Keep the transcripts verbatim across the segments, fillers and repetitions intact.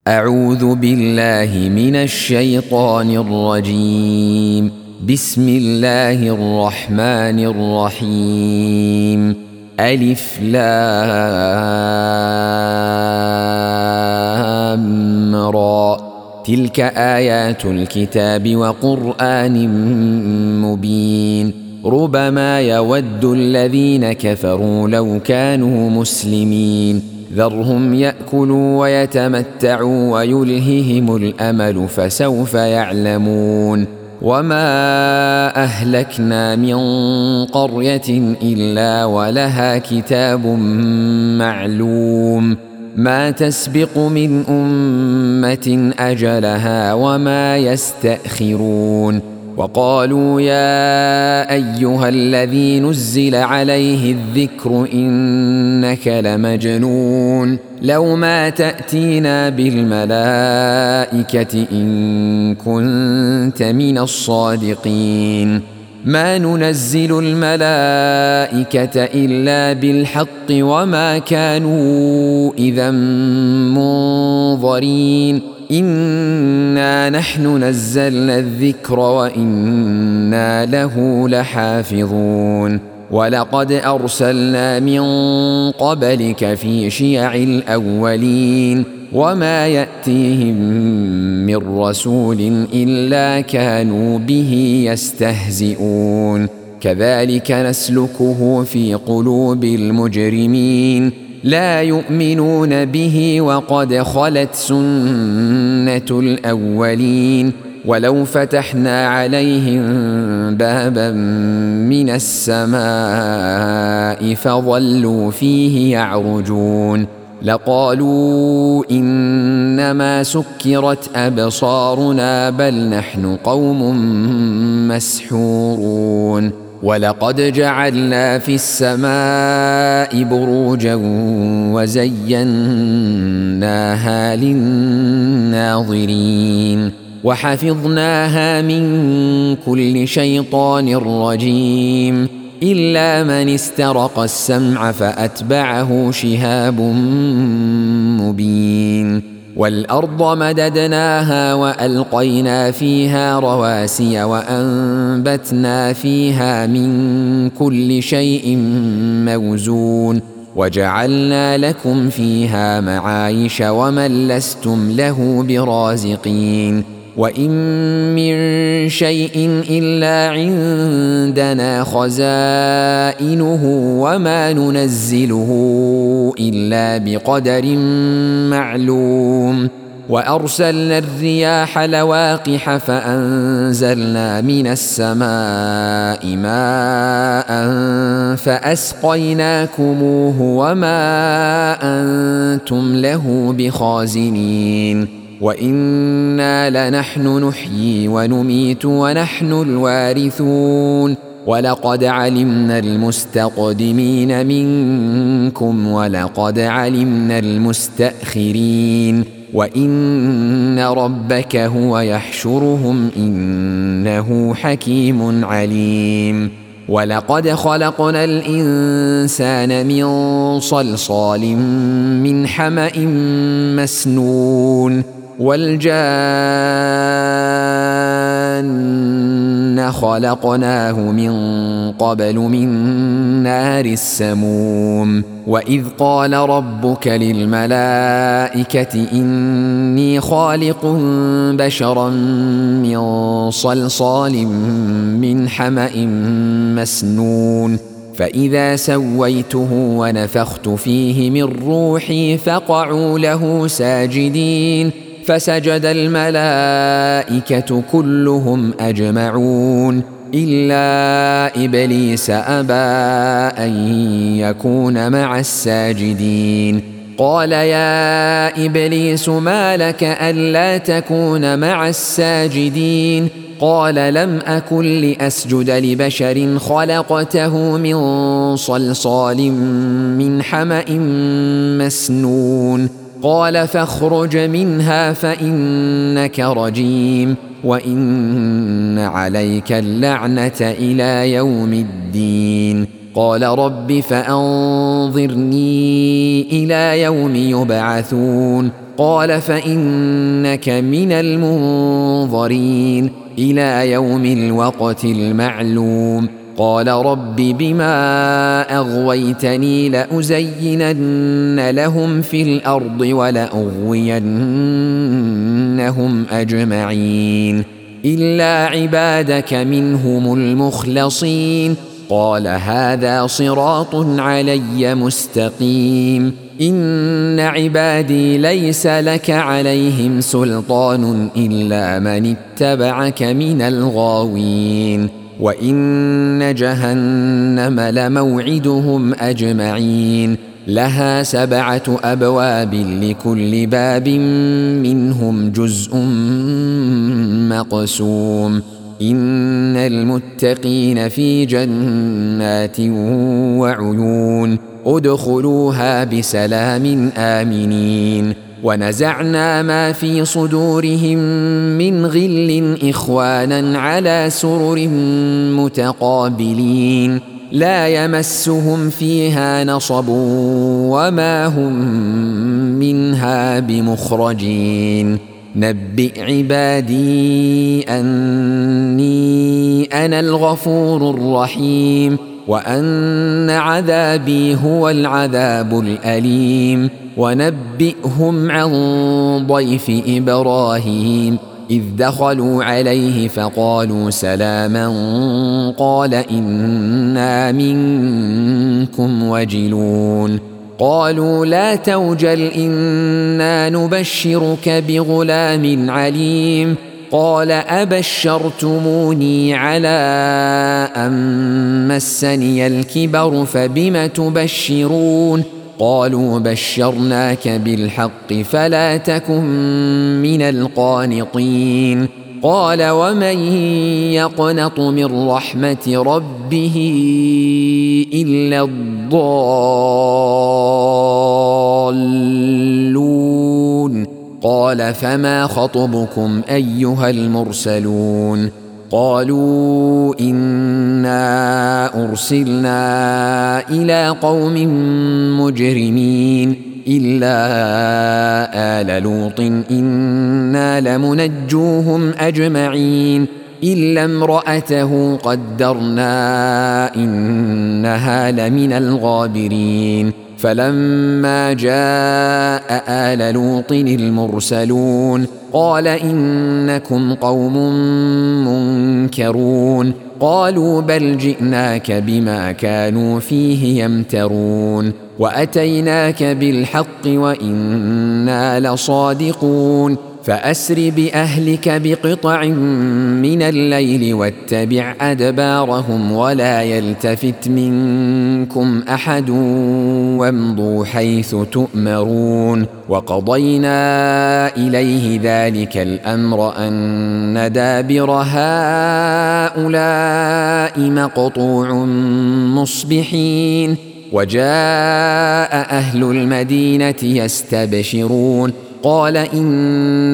أعوذ بالله من الشيطان الرجيم. بسم الله الرحمن الرحيم. ألف لام را. تلك آيات الكتاب وقرآن مبين. ربما يود الذين كفروا لو كانوا مسلمين. ذرهم يأكلوا ويتمتعوا ويلههم الأمل فسوف يعلمون. وما أهلكنا من قرية إلا ولها كتاب معلوم. ما تسبق من أمة أجلها وما يستأخرون. وقالوا يا أيها الذي نزل عليه الذكر إنك لمجنون. لو ما تأتينا بالملائكة إن كنت من الصادقين. ما ننزل الملائكة إلا بالحق وما كانوا إذا منظرين. إنا نحن نزلنا الذكر وإنا له لحافظون. ولقد أرسلنا من قبلك في شيع الأولين وما يأتيهم من رسول إلا كانوا به يستهزئون. كذلك نسلكه في قلوب المجرمين. لا يؤمنون به وقد خلت سنة الأولين. ولو فتحنا عليهم بابا من السماء فظلوا فيه يعرجون لقالوا إنما سكرت أبصارنا بل نحن قوم مسحورون. ولقد جعلنا في السماء بروجا وزيناها للناظرين وحفظناها من كل شيطان رجيم إلا من استرق السمع فأتبعه شهاب مبين. والأرض مددناها وألقينا فيها رواسي وأنبتنا فيها من كل شيء موزون وجعلنا لكم فيها معايش ومن لستم له برازقين. وإن من شيء إلا عندنا خزائنه وما ننزله إلا بقدر معلوم. وأرسلنا الرياح لواقح فأنزلنا من السماء ماء فأسقيناكموه وما أنتم له بخازنين. وإنا لنحن نحيي ونميت ونحن الوارثون. ولقد علمنا المستقدمين منكم ولقد علمنا المستأخرين وإن ربك هو يحشرهم إنه حكيم عليم. ولقد خلقنا الإنسان من صلصال من حمأ مسنون والجان خلقناه من قبل من نار السموم. وإذ قال ربك للملائكة إني خالق بشرا من صلصال من حمأ مسنون فإذا سويته ونفخت فيه من روحي فقعوا له ساجدين فسجد الملائكة كلهم أجمعون إلا إبليس أبى أن يكون مع الساجدين. قال يا إبليس ما لك ألا تكون مع الساجدين؟ قال لم أكن لأسجد لبشر خلقته من صلصال من حمأ مسنون. قال فاخرج منها فإنك رجيم وإن عليك اللعنة إلى يوم الدين. قال رب فأنظرني إلى يوم يبعثون قال فإنك من المنظرين إلى يوم الوقت المعلوم قال رب بما أغويتني لأزينن لهم في الأرض ولأغوينهم أجمعين إلا عبادك منهم المخلصين قال هذا صراط علي مستقيم إن عبادي ليس لك عليهم سلطان إلا من اتبعك من الغاوين وإن جهنم لموعدهم أجمعين لها سبعة أبواب لكل باب منهم جزء مقسوم إن المتقين في جنات وعيون ادخلوها بسلام آمنين ونزعنا ما في صدورهم من غل إخوانا على سرر متقابلين لا يمسهم فيها نصب وما هم منها بمخرجين نبئ عبادي أني أنا الغفور الرحيم وأن عذابي هو العذاب الأليم ونبئهم عن ضيف إبراهيم إذ دخلوا عليه فقالوا سلاما قال إنا منكم وجلون قالوا لا توجل إنا نبشرك بغلام عليم قال أبشرتموني على أن مسني الكبر فبم تبشرون قالوا بشرناك بالحق فلا تكن من القانطين قال ومن يقنط من رحمة ربه إلا الضالون قال فما خطبكم أيها المرسلون قالوا إنا أرسلنا إلى قوم مجرمين إلا آل لوط إنا لمنجوهم أجمعين إلا امرأته قدرنا إنها لمن الغابرين فلما جاء آل لوط المرسلون قال إنكم قوم منكرون قالوا بل جئناك بما كانوا فيه يمترون وأتيناك بالحق وإنا لصادقون فأسر بأهلك بقطع من الليل واتبع أدبارهم ولا يلتفت منكم أحد وامضوا حيث تؤمرون وقضينا إليه ذلك الأمر أن دابر هؤلاء مقطوع مصبحين وجاء أهل المدينة يستبشرون قال إن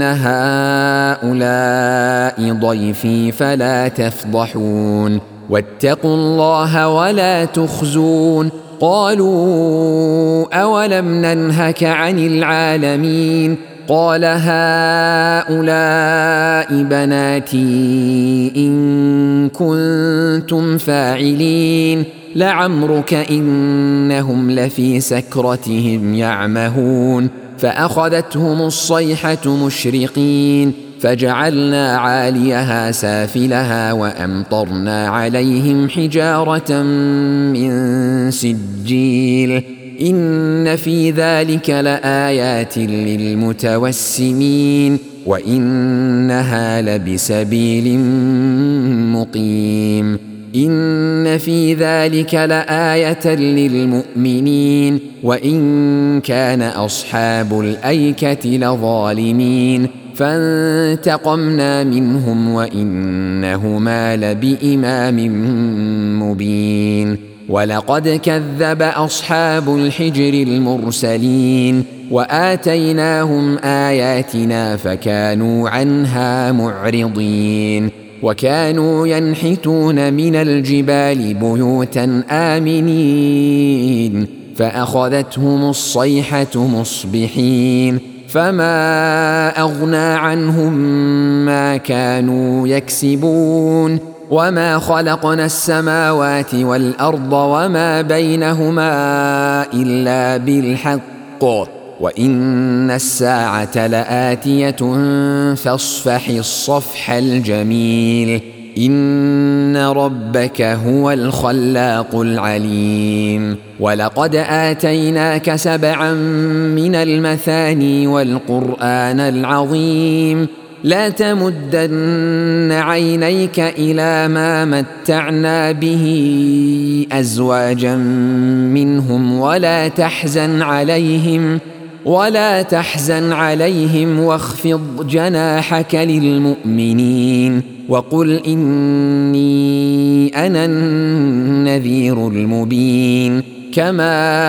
هؤلاء ضيفي فلا تفضحون واتقوا الله ولا تخزون قالوا أولم ننهك عن العالمين قال هؤلاء بناتي إن كنتم فاعلين لعمرك إنهم لفي سكرتهم يعمهون فأخذتهم الصيحة مشرقين فجعلنا عاليها سافلها وأمطرنا عليهم حجارة من سجيل إن في ذلك لآيات للمتوسمين وإنها لبسبيل مقيم إن في ذلك لآية للمؤمنين وإن كان أصحاب الأيكة لظالمين فانتقمنا منهم وإنهما لبإمام مبين ولقد كذب أصحاب الحجر المرسلين وآتيناهم آياتنا فكانوا عنها معرضين وكانوا ينحتون من الجبال بيوتا آمنين فأخذتهم الصيحة مصبحين فما أغنى عنهم ما كانوا يكسبون وما خلقنا السماوات والأرض وما بينهما إلا بالحق وإن الساعة لآتية فاصفح الصفح الجميل إن ربك هو الخلاق العليم ولقد آتيناك سبعا من المثاني والقرآن العظيم لا تمدن عينيك إلى ما متعنا به أزواجا منهم ولا تحزن عليهم ولا تحزن عليهم واخفض جناحك للمؤمنين وقل إني أنا النذير المبين كما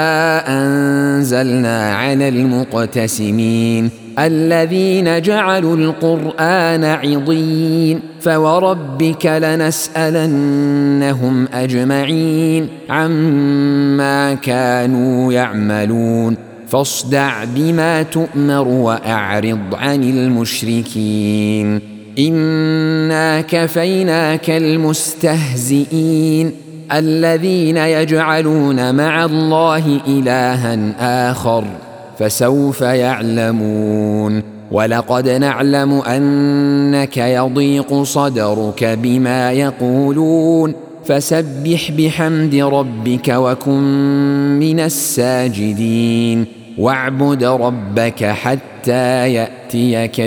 أنزلنا على المقتسمين الذين جعلوا القرآن عضين فوربك لنسألنهم أجمعين عما كانوا يعملون فاصدع بما تؤمر وأعرض عن المشركين إنا كفيناك المستهزئين الذين يجعلون مع الله إلها آخر فسوف يعلمون ولقد نعلم أنك يضيق صدرك بما يقولون فسبح بحمد ربك وكن من الساجدين واعبد ربك حتى يأتيك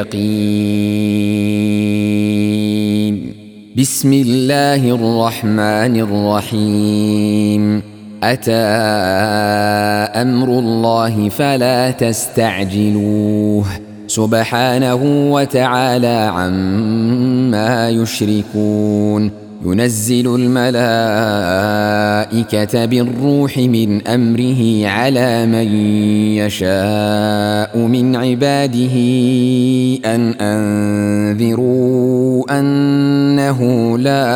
اليقين بسم الله الرحمن الرحيم أتى أمر الله فلا تستعجلوه سبحانه وتعالى عما يشركون ينزل الملائكة بالروح من أمره على من يشاء من عباده أن أنذروا أنه لا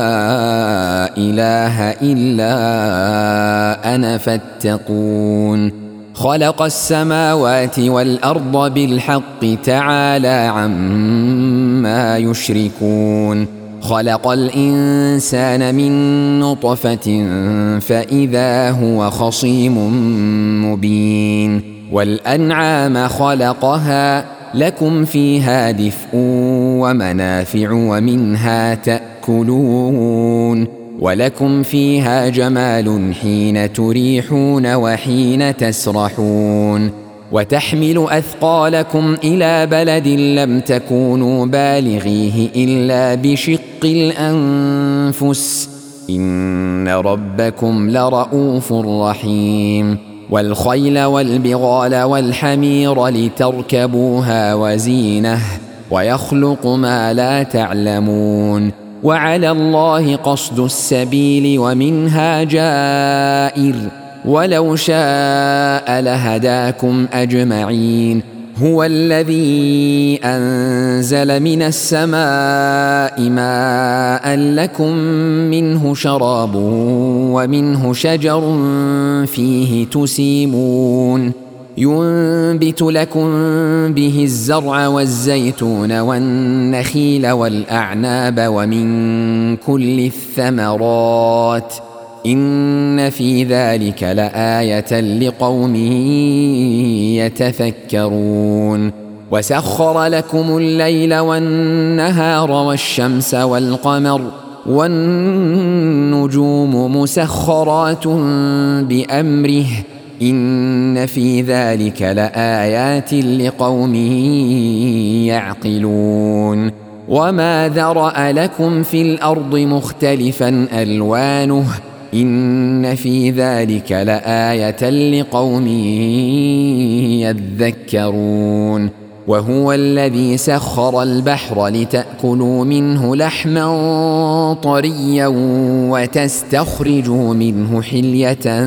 إله إلا أنا فاتقون خلق السماوات والأرض بالحق تعالى عما يشركون خلق الإنسان من نطفة فإذا هو خصيم مبين والأنعام خلقها لكم فيها دفء ومنافع ومنها تأكلون ولكم فيها جمال حين تريحون وحين تسرحون وتحمل أثقالكم إلى بلد لم تكونوا بالغيه إلا بشق الأنفس إن ربكم لرؤوف رحيم والخيل والبغال والحمير لتركبوها وزينة ويخلق ما لا تعلمون وعلى الله قصد السبيل ومنها جائر ولو شاء لهداكم أجمعين هو الذي أنزل من السماء ماء لكم منه شراب ومنه شجر فيه تسيمون ينبت لكم به الزرع والزيتون والنخيل والأعناب ومن كل الثمرات إن في ذلك لآية لقوم يتفكرون وسخر لكم الليل والنهار والشمس والقمر والنجوم مسخرات بأمره إن في ذلك لآيات لقوم يعقلون وما ذرأ لكم في الأرض مختلفا ألوانه إن في ذلك لآية لقوم يذكرون وهو الذي سخر البحر لتأكلوا منه لحما طريا وتستخرجوا منه حلية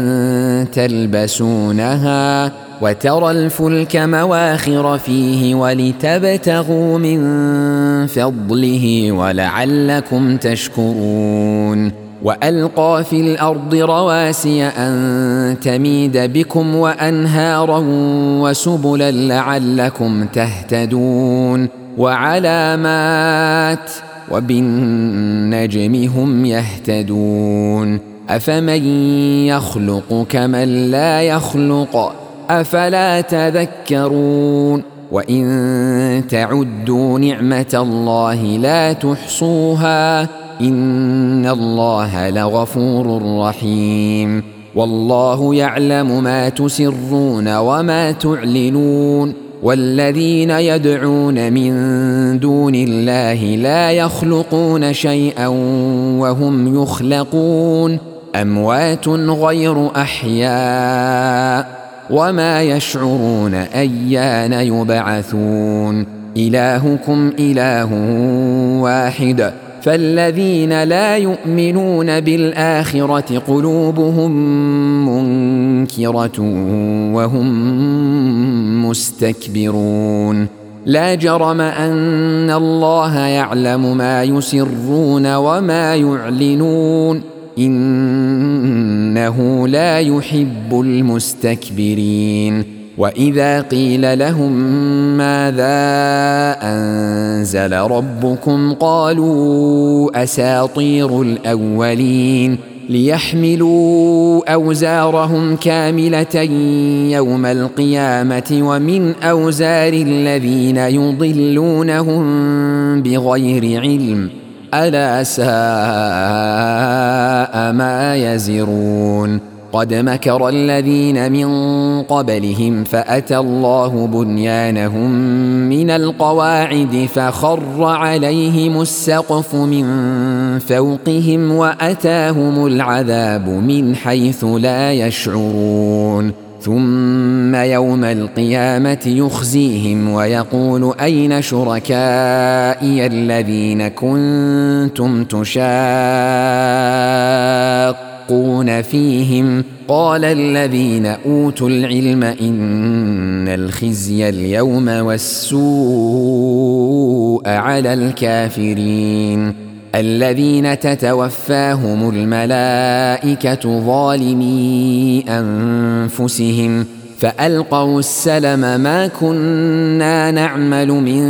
تلبسونها وترى الفلك مواخر فيه ولتبتغوا من فضله ولعلكم تشكرون وألقى في الأرض رواسي أن تميد بكم وأنهارا وسبلا لعلكم تهتدون وعلامات وبالنجم هم يهتدون أفمن يخلق كمن لا يخلق أفلا تذكرون وإن تعدوا نعمة الله لا تحصوها إن الله لغفور رحيم والله يعلم ما تسرون وما تعلنون والذين يدعون من دون الله لا يخلقون شيئا وهم يخلقون أموات غير أحياء وما يشعرون أيان يبعثون إلهكم إله واحد فالذين لا يؤمنون بالآخرة قلوبهم منكرة وهم مستكبرون لا جرم أن الله يعلم ما يسرون وما يعلنون إنه لا يحب المستكبرين وإذا قيل لهم ماذا أنزل ربكم قالوا أساطير الأولين ليحملوا أوزارهم كاملة يوم القيامة ومن أوزار الذين يضلونهم بغير علم ألا ساء ما يزرون قد مكر الذين من قبلهم فأتى الله بنيانهم من القواعد فخر عليهم السقف من فوقهم وأتاهم العذاب من حيث لا يشعرون ثم يوم القيامة يخزيهم ويقول أين شركائي الذين كنتم تشاقون فيهم قال الذين أوتوا العلم إن الخزي اليوم والسوء على الكافرين الذين تتوفاهم الملائكة ظالمي أنفسهم فألقوا السلم ما كنا نعمل من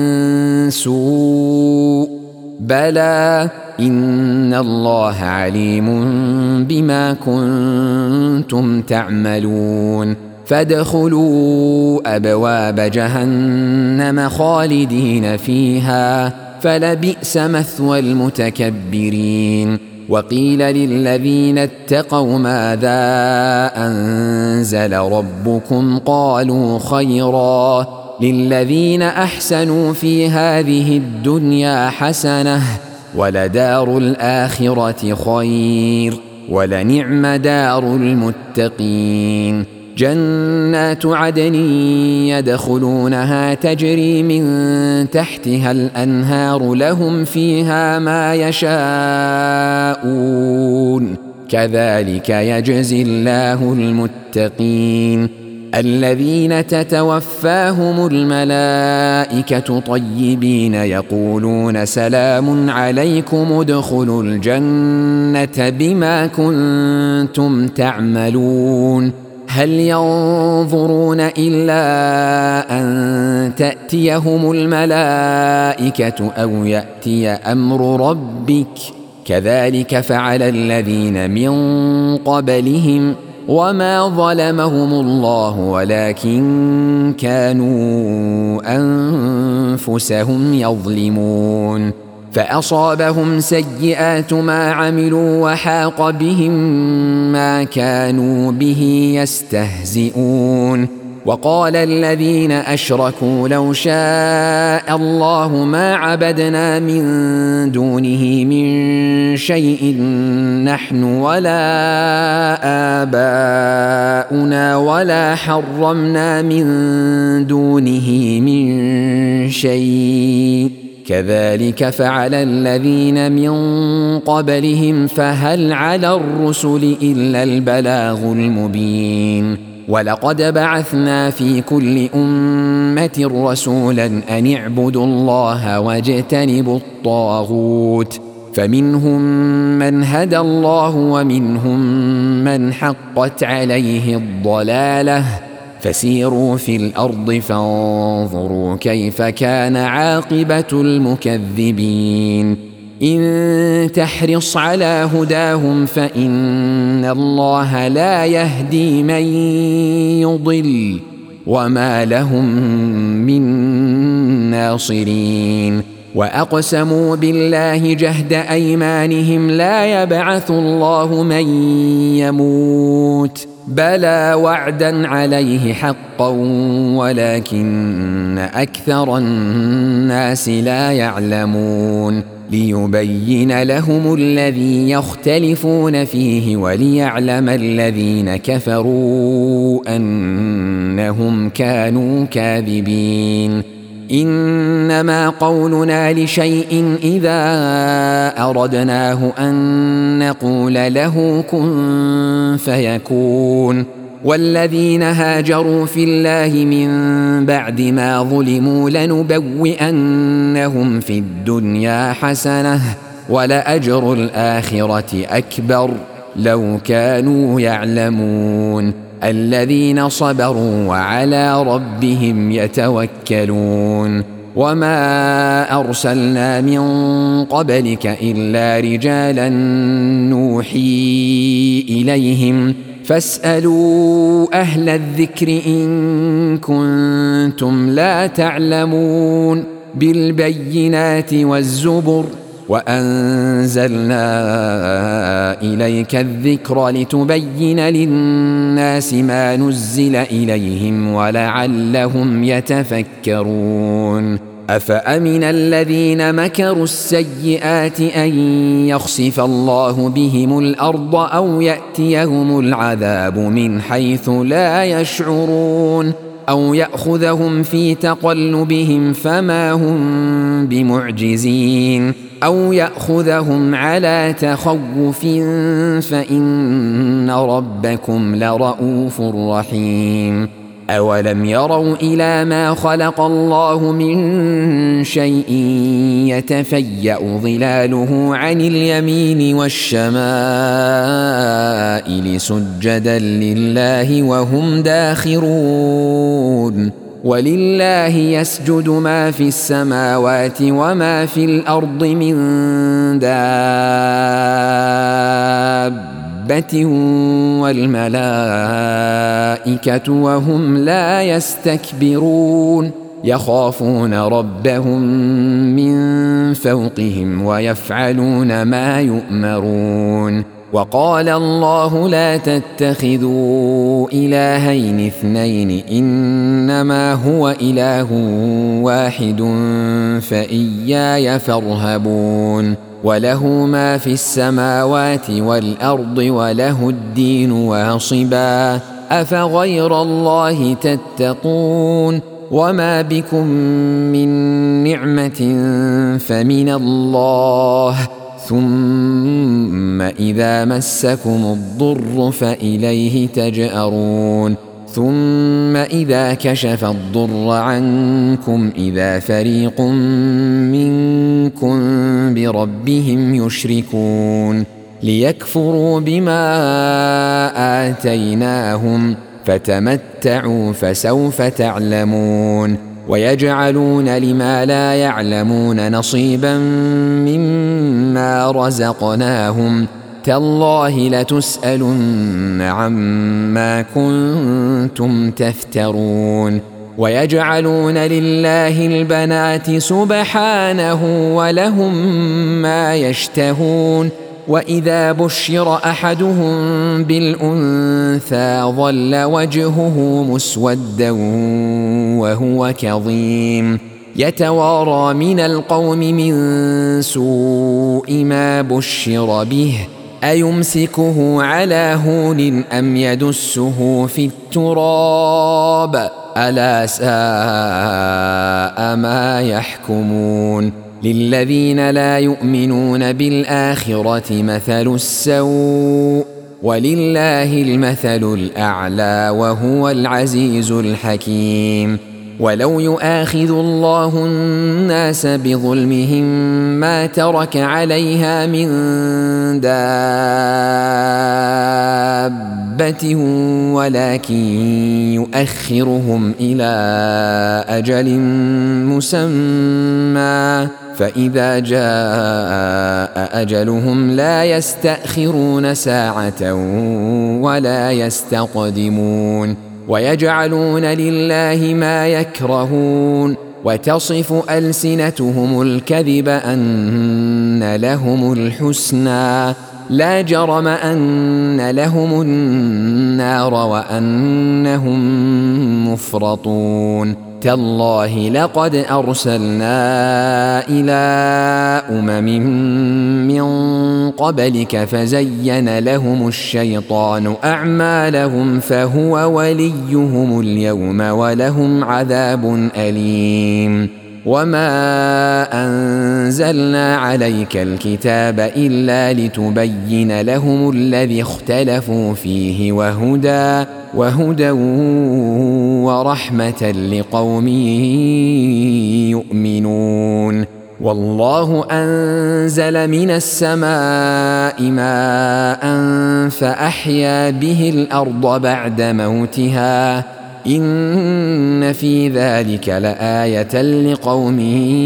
سوء بلى إن الله عليم بما كنتم تعملون فادخلوا أبواب جهنم خالدين فيها فلبئس مثوى المتكبرين وقيل للذين اتقوا ماذا أنزل ربكم قالوا خيرا للذين أحسنوا في هذه الدنيا حسنة ولدار الآخرة خير ولنعم دار المتقين جنات عدن يدخلونها تجري من تحتها الأنهار لهم فيها ما يشاءون كذلك يجزي الله المتقين الذين تتوفاهم الملائكة طيبين يقولون سلام عليكم ادخلوا الجنة بما كنتم تعملون هل ينظرون إلا أن تأتيهم الملائكة أو يأتي أمر ربك كذلك فعل الذين من قبلهم وما ظلمهم الله ولكن كانوا أنفسهم يظلمون فأصابهم سيئات ما عملوا وحاق بهم ما كانوا به يستهزئون وقال الذين أشركوا لو شاء الله ما عبدنا من دونه من شيء نحن ولا آباؤنا ولا حرمنا من دونه من شيء كذلك فعل الذين من قبلهم فهل على الرسل إلا البلاغ المبين ولقد بعثنا في كل أمة رسولا أن اعبدوا الله واجتنبوا الطاغوت فمنهم من هدى الله ومنهم من حقت عليه الضلالة فسيروا في الأرض فانظروا كيف كان عاقبة المكذبين إن تحرص على هداهم فإن الله لا يهدي من يضل وما لهم من ناصرين وأقسموا بالله جهد أيمانهم لا يبعث الله من يموت بلى وعدا عليه حقا ولكن أكثر الناس لا يعلمون ليبين لهم الذي يختلفون فيه وليعلم الذين كفروا أنهم كانوا كاذبين إنما قولنا لشيء إذا أردناه أن نقول له كن فيكون والذين هاجروا في الله من بعد ما ظلموا لنبوئنهم في الدنيا حسنة ولأجر الآخرة أكبر لو كانوا يعلمون الذين صبروا وعلى ربهم يتوكلون وما أرسلنا من قبلك إلا رجالا نوحي إليهم فاسألوا أهل الذكر إن كنتم لا تعلمون بالبينات والزبر وأنزلنا إليك الذكر لتبين للناس ما نزل إليهم ولعلهم يتفكرون أفأمن الذين مكروا السيئات أن يخسف الله بهم الأرض أو يأتيهم العذاب من حيث لا يشعرون أو يأخذهم في تقلبهم فما هم بمعجزين أو يأخذهم على تخوف فإن ربكم لرؤوف رحيم أولم يروا إلى ما خلق الله من شيء يتفيأ ظلاله عن اليمين والشمائل سجدا لله وهم داخرون ولله يسجد ما في السماوات وما في الأرض من دابة والملائكة وهم لا يستكبرون يخافون ربهم من فوقهم ويفعلون ما يؤمرون وقال الله لا تتخذوا إلهين اثنين إنما هو إله واحد فإياي فارهبون وله ما في السماوات والأرض وله الدين واصبا أفغير الله تتقون وما بكم من نعمة فمن الله ثم إذا مسكم الضر فإليه تجأرون ثم إذا كشف الضر عنكم إذا فريق منكم بربهم يشركون ليكفروا بما آتيناهم فتمتعوا فسوف تعلمون ويجعلون لما لا يعلمون نصيبا مما رزقناهم تالله لتسألن عما كنتم تفترون ويجعلون لله البنات سبحانه ولهم ما يشتهون وإذا بشر أحدهم بالأنثى ظل وجهه مسودا وهو كظيم يتوارى من القوم من سوء ما بشر به أيمسكه على هون أم يدسه في التراب ألا ساء ما يحكمون للذين لا يؤمنون بالآخرة مثل السوء ولله المثل الأعلى وهو العزيز الحكيم ولو يؤاخذ الله الناس بظلمهم ما ترك عليها من دابة ولكن يؤخرهم إلى أجل مسمى فإذا جاء أجلهم لا يستأخرون ساعة ولا يستقدمون ويجعلون لله ما يكرهون وتصف ألسنتهم الكذب أن لهم الحسنى لا جرم أن لهم النار وأنهم مفرطون تالله لقد أرسلنا إلى أمم من قبلك فزين لهم الشيطان أعمالهم فهو وليهم اليوم ولهم عذاب أليم وما أنزلنا عليك الكتاب إلا لتبين لهم الذي اختلفوا فيه وهدى وهدى ورحمة لقوم يؤمنون والله أنزل من السماء ماء فأحيا به الأرض بعد موتها إن في ذلك لآية لقوم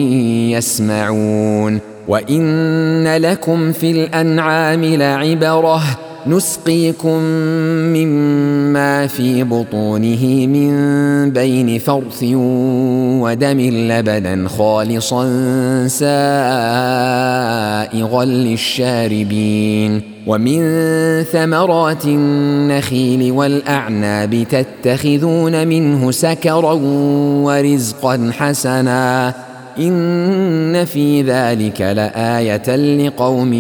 يسمعون وإن لكم في الأنعام لعبرة نسقيكم مما في بطونه من بين فرث ودم لبنا خالصا سائغا للشاربين ومن ثمرات النخيل والأعناب تتخذون منه سكرا ورزقا حسنا إن في ذلك لآية لقوم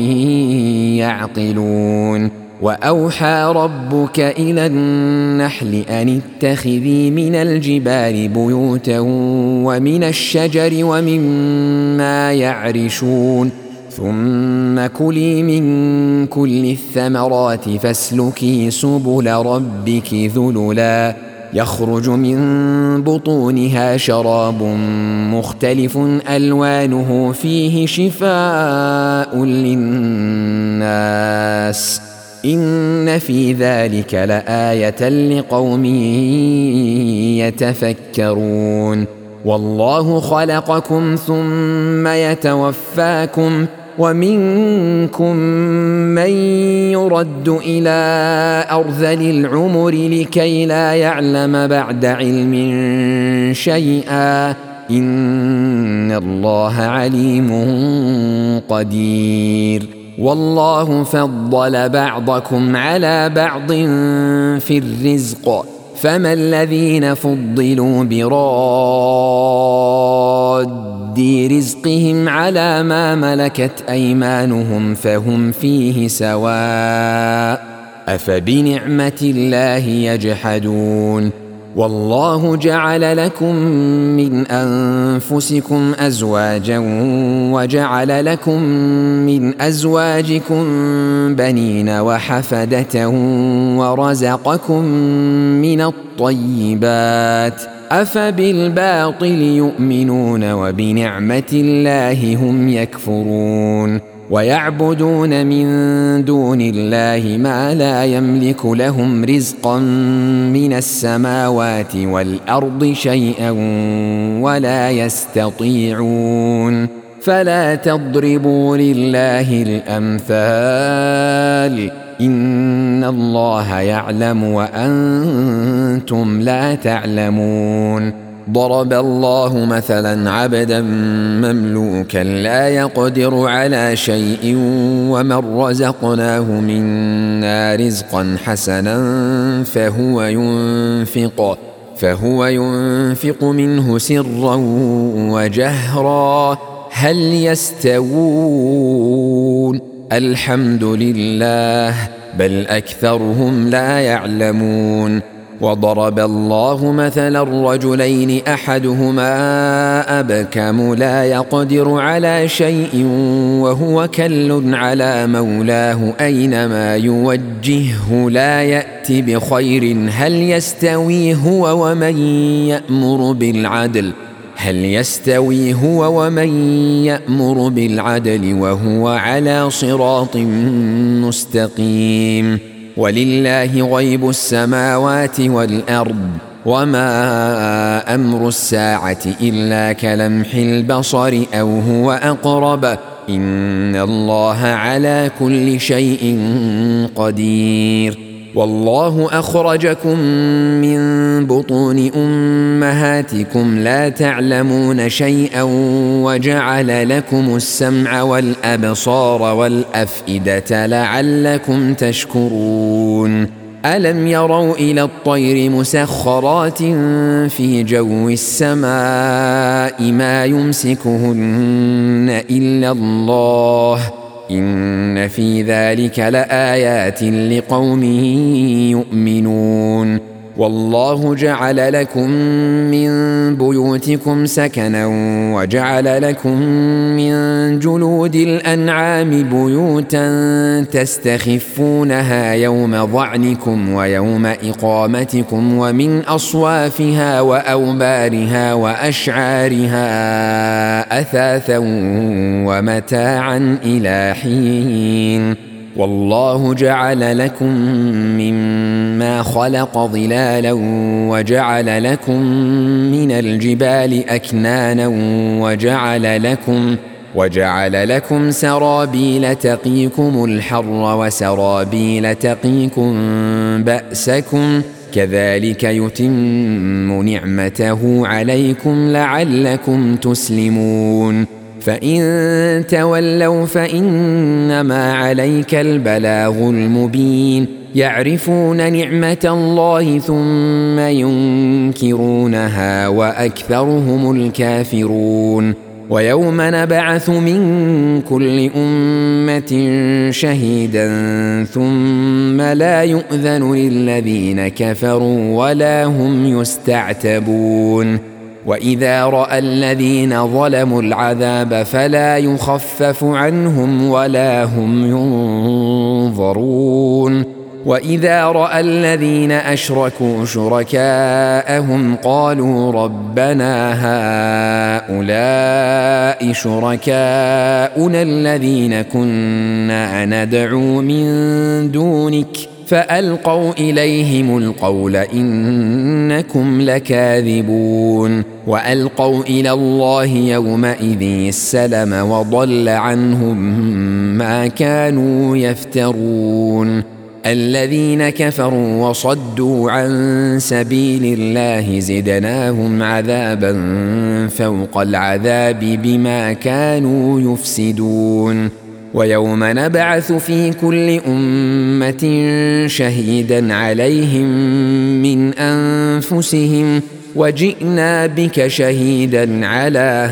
يعقلون وأوحى ربك إلى النحل أن اتخذي من الجبال بيوتا ومن الشجر ومما يعرشون ثم كلي من كل الثمرات فاسلكي سبل ربك ذللا يخرج من بطونها شراب مختلف ألوانه فيه شفاء للناس إن في ذلك لآية لقوم يتفكرون والله خلقكم ثم يتوفاكم ومنكم من يرد إلى أرذل العمر لكي لا يعلم بعد علم شيئا إن الله عليم قدير والله فضل بعضكم على بعض في الرزق فما الذين فضلوا براد رزقهم على ما ملكت أيمانهم فهم فيه سواء أفبنعمة الله يجحدون والله جعل لكم من أنفسكم أزواجا وجعل لكم من أزواجكم بنين وحفدة ورزقكم من الطيبات أفبالباطل يؤمنون وبنعمة الله هم يكفرون ويعبدون من دون الله ما لا يملك لهم رزقا من السماوات والأرض شيئا ولا يستطيعون فلا تضربوا لله الأمثال إن الله يعلم وأنتم لا تعلمون ضرب الله مثلا عبدا مملوكا لا يقدر على شيء ومن رزقناه منا رزقا حسنا فهو ينفق فهو ينفق منه سرا وجهرا هل يستوون الحمد لله بل أكثرهم لا يعلمون وضرب الله مثلا الرجلين أحدهما أبكم لا يقدر على شيء وهو كل على مولاه أينما يوجهه لا يأت بخير هل يستوي هو ومن يأمر بالعدل هل يستوي هو ومن يأمر بالعدل وهو على صراط مستقيم ولله غيب السماوات والأرض وما أمر الساعة إلا كلمح البصر أو هو أقرب إن الله على كل شيء قدير والله أخرجكم من بطون أمهاتكم لا تعلمون شيئا وجعل لكم السمع والأبصار والأفئدة لعلكم تشكرون ألم يروا إلى الطير مسخرات في جو السماء ما يمسكهن إلا الله إن في ذلك لآيات لقوم يؤمنون والله جعل لكم من بيوتكم سكنا وجعل لكم من جلود الأنعام بيوتا تستخفونها يوم ظعنكم ويوم إقامتكم ومن أصوافها وأوبارها وأشعارها أثاثا ومتاعا إلى حين والله جعل لكم مما خلق ظلالا وجعل لكم من الجبال أكنانا وجعل لكم وجعل لكم سرابيل تقيكم الحر وسرابيل تقيكم بأسكم كذلك يتم نعمته عليكم لعلكم تسلمون فإن تولوا فإنما عليك البلاغ المبين يعرفون نعمة الله ثم ينكرونها وأكثرهم الكافرون ويوم نبعث من كل أمة شهيدا ثم لا يؤذن للذين كفروا ولا هم يستعتبون وإذا رأى الذين ظلموا العذاب فلا يخفف عنهم ولا هم ينظرون وإذا رأى الذين أشركوا شركاءهم قالوا ربنا هؤلاء شركاؤنا الذين كنا ندعو من دونك فألقوا إليهم القول إنكم لكاذبون وألقوا إلى الله يومئذ السلم وضل عنهم ما كانوا يفترون الذين كفروا وصدوا عن سبيل الله زدناهم عذابا فوق العذاب بما كانوا يفسدون ويوم نبعث في كل أمة شهيدا عليهم من أنفسهم وجئنا بك شهيدا على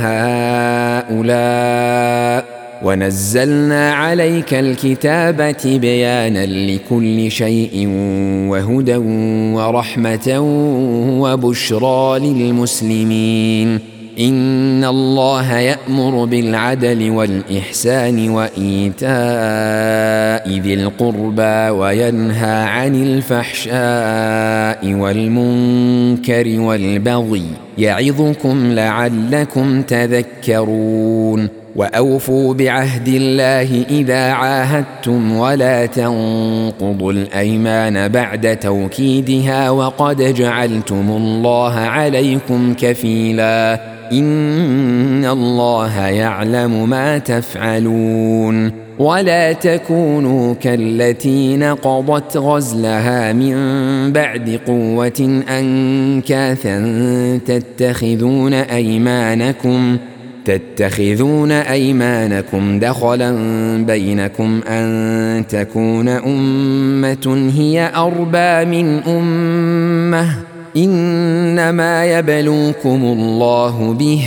هؤلاء ونزلنا عليك الكتاب بيانا لكل شيء وهدى ورحمة وبشرى للمسلمين إن الله يأمر بالعدل والإحسان وإيتاء ذي القربى وينهى عن الفحشاء والمنكر والبغي يعظكم لعلكم تذكرون وأوفوا بعهد الله إذا عاهدتم ولا تنقضوا الأيمان بعد توكيدها وقد جعلتم الله عليكم كفيلا إن الله يعلم ما تفعلون ولا تكونوا كالتي نقضت غزلها من بعد قوة أنكاثا تتخذون أيمانكم تتخذون أيمانكم دخلا بينكم أن تكون أمة هي أربى من أمة إنما يبلوكم الله به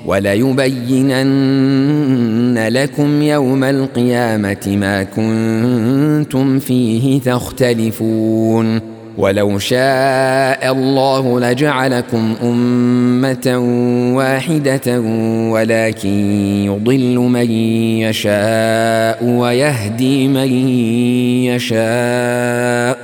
وليبينن لكم يوم القيامة ما كنتم فيه تختلفون ولو شاء الله لجعلكم أمة واحدة ولكن يضل من يشاء ويهدي من يشاء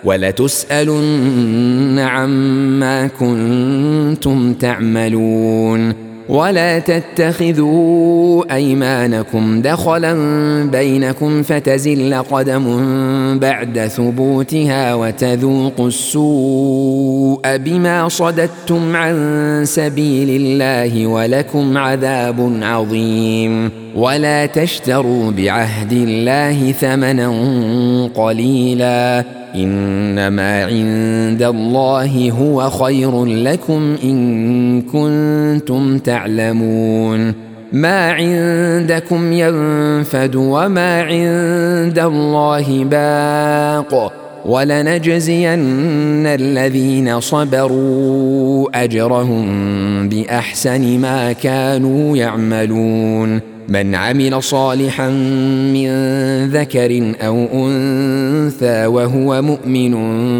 ولتسألن عما كنتم تعملون. ولا تتخذوا أيمانكم دخلا بينكم فتزل قدم بعد ثبوتها وتذوقوا السوء بما صددتم عن سبيل الله ولكم عذاب عظيم. ولا تشتروا بعهد الله ثمنا قليلا إنما عند الله هو خير لكم إن كنتم تعلمون. ما عندكم ينفد وما عند الله باق ولنجزين الذين صبروا أجرهم بأحسن ما كانوا يعملون. من عمل صالحا من ذكر أو أنثى وهو مؤمن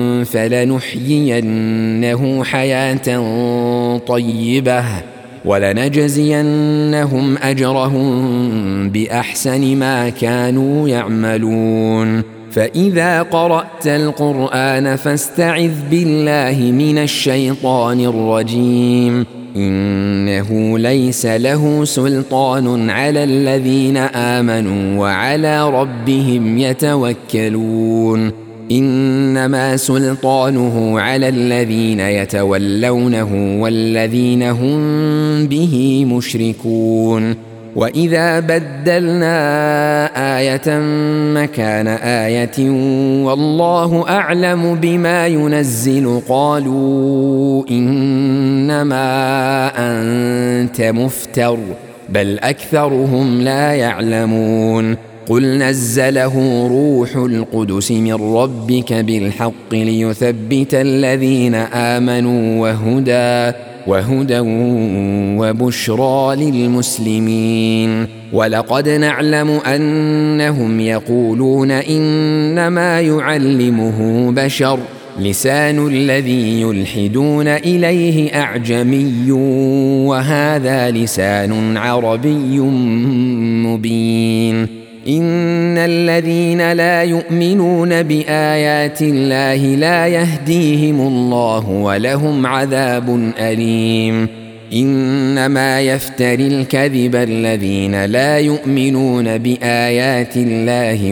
فلنحيينه حياة طيبة ولنجزينهم أجرهم بأحسن ما كانوا يعملون. فإذا قرأت القرآن فاستعذ بالله من الشيطان الرجيم إنه ليس له سلطان على الذين آمنوا وعلى ربهم يتوكلون. إنما سلطانه على الذين يتولونه والذين هم به مشركون. وإذا بدلنا آية مكان آية والله أعلم بما ينزل قالوا إنما أنت مفتر بل أكثرهم لا يعلمون. قل نزله روح القدس من ربك بالحق ليثبت الذين آمنوا وهدى وهدى وبشرى للمسلمين. ولقد نعلم أنهم يقولون إنما يعلمه بشر لسان الذي يلحدون إليه أعجمي وهذا لسان عربي مبين. إن الذين لا يؤمنون بآيات الله لا يهديهم الله ولهم عذاب أليم. إنما يفتري الكذب الذين لا يؤمنون بآيات الله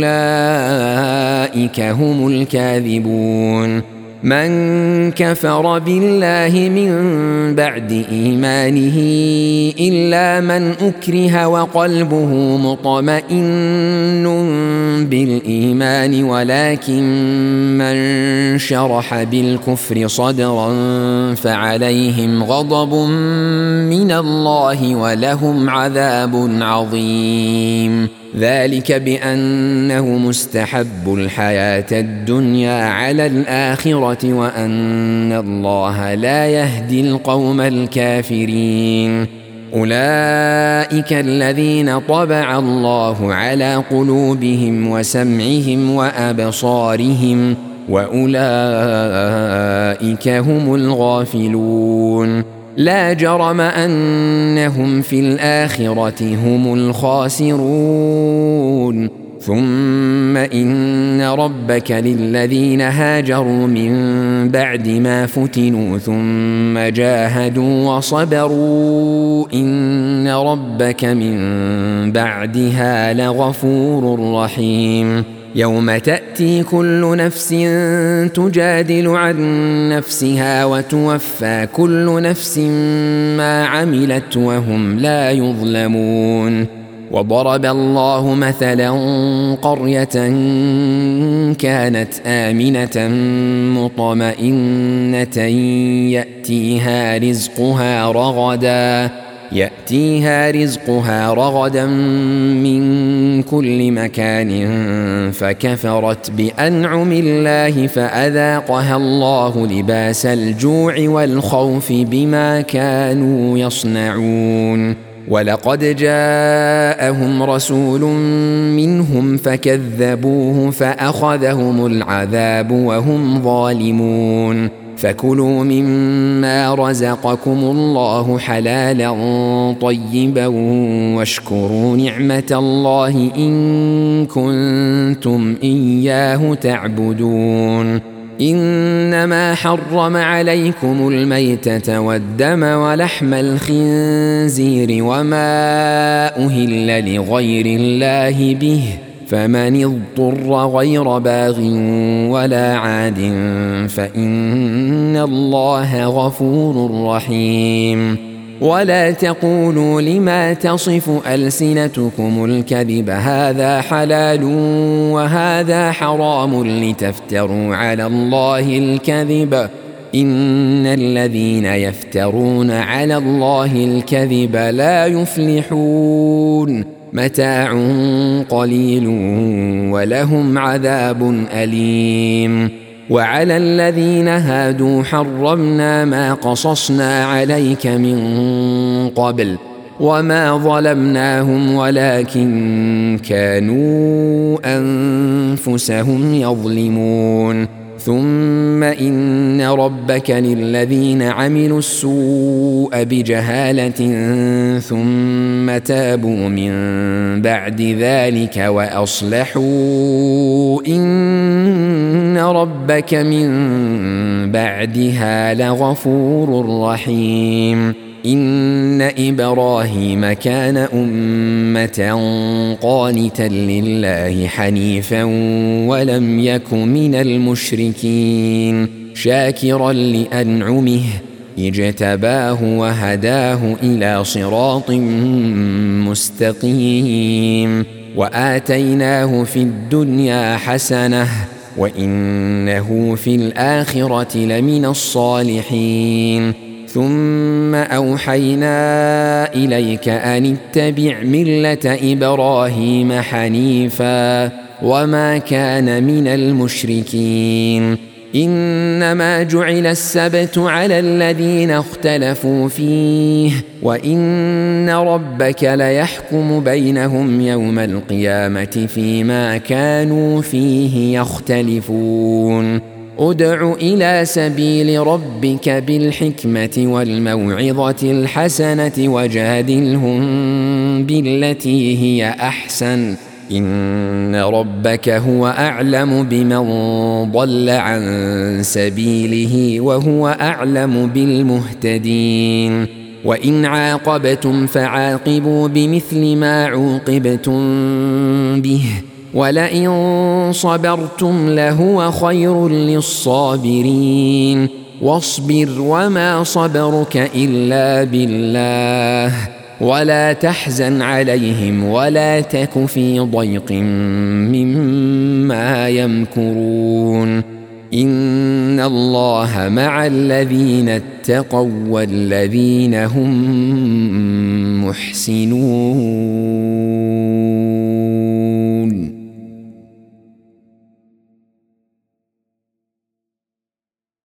وأولئك هم الكاذبون. من كفر بالله من بعد إيمانه إلا من أكره وقلبه مطمئن بالإيمان ولكن من شرح بالكفر صدرا فعليهم غضب من الله ولهم عذاب عظيم. ذلك بأنه مستحب الحياة الدنيا على الآخرة وأن الله لا يهدي القوم الكافرين. أولئك الذين طبع الله على قلوبهم وسمعهم وأبصارهم وأولئك هم الغافلون. لا جرم أنهم في الآخرة هم الخاسرون. ثم إن ربك للذين هاجروا من بعد ما فتنوا ثم جاهدوا وصبروا إن ربك من بعدها لغفور رحيم. يوم تأتي كل نفس تجادل عن نفسها وتوفى كل نفس ما عملت وهم لا يظلمون. وضرب الله مثلا قرية كانت آمنة مطمئنة يأتيها رزقها رغدا يأتيها رزقها رغدا من كل مكان فكفرت بأنعم الله فأذاقها الله لباس الجوع والخوف بما كانوا يصنعون. ولقد جاءهم رسول منهم فكذبوه فأخذهم العذاب وهم ظالمون فكلوا مما رزقكم الله حلالا طيبا واشكروا نعمة الله إن كنتم إياه تعبدون إنما حرم عليكم الميتة والدم ولحم الخنزير وما أهل لغير الله به فمن اضطر غير باغ ولا عاد فإن الله غفور رحيم ولا تقولوا لما تصف ألسنتكم الكذب هذا حلال وهذا حرام لتفتروا على الله الكذب إن الذين يفترون على الله الكذب لا يفلحون متاع قليل ولهم عذاب أليم وعلى الذين هادوا حرمنا ما قصصنا عليك من قبل وما ظلمناهم ولكن كانوا أنفسهم يظلمون ثم إن ربك للذين عملوا السوء بجهالة ثم تابوا من بعد ذلك وأصلحوا إن ربك من بعدها لغفور رحيم إن إبراهيم كان أمة قانتا لله حنيفا ولم يك من المشركين شاكرا لأنعمه اجتباه وهداه إلى صراط مستقيم وآتيناه في الدنيا حسنة وإنه في الآخرة لمن الصالحين ثم أوحينا إليك أن اتبع ملة إبراهيم حنيفا وما كان من المشركين إنما جعل السبت على الذين اختلفوا فيه وإن ربك ليحكم بينهم يوم القيامة فيما كانوا فيه يختلفون ادع إلى سبيل ربك بالحكمة والموعظة الحسنة وجادلهم بالتي هي أحسن إن ربك هو أعلم بمن ضل عن سبيله وهو أعلم بالمهتدين وإن عاقبتم فعاقبوا بمثل ما عوقبتم به ولئن صبرتم لهو خير للصابرين واصبر وما صبرك إلا بالله ولا تحزن عليهم ولا تك في ضيق مما يمكرون إن الله مع الذين اتقوا والذين هم محسنون.